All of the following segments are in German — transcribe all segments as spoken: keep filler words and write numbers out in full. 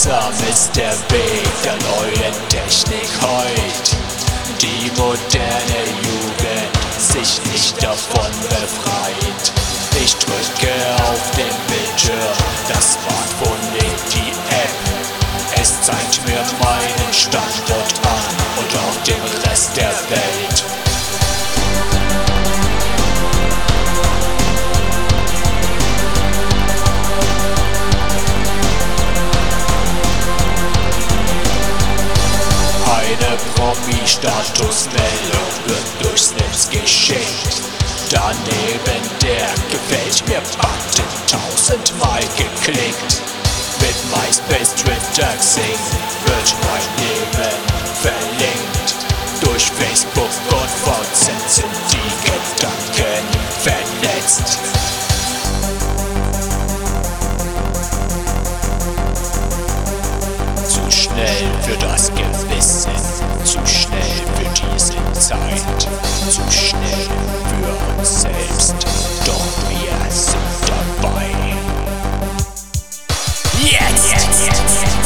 Unaufhaltsam ist der Weg der neuen Technik heut. Die moderne Jugend sich nicht davon befreit. Ich drücke auf den Bildschirm, das Smartphone lädt die App. Es zeigt mir meinen Standort an und auch den Rest der Welt. Eine Promi-Statusmeldung wird durchs Netz geschickt. Daneben der Gefällt mir Button tausendmal geklickt. Mit MySpace, Twitter, Xing wird mein Leben verlinkt. Durch Facebook und V Z sind die Gedanken vernetzt. Zu schnell für das Gewissen, zu schnell für diese Zeit, zu schnell für uns selbst, doch wir sind dabei. Jetzt! Jetzt, jetzt, jetzt.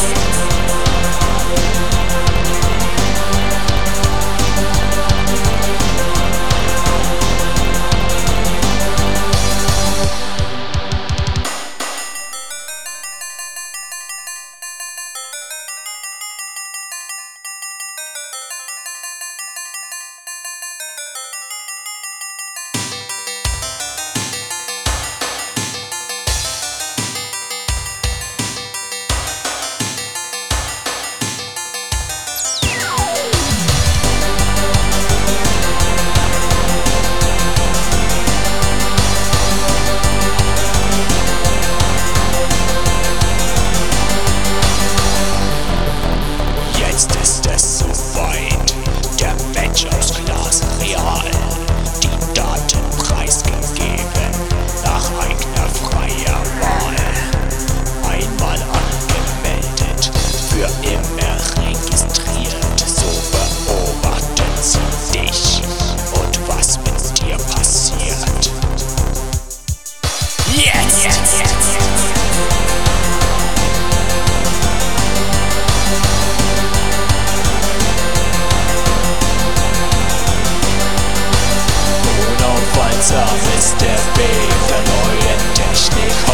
Jetzt ist es soweit, der Mensch aus Glas real, die Daten preisgegeben, nach eigener freier Wahl. Einmal angemeldet, für immer registriert, so beobachten sie dich und was mit dir passiert. Jetzt! Jetzt, jetzt. Unaufhaltsam ist der Weg der neuen Technik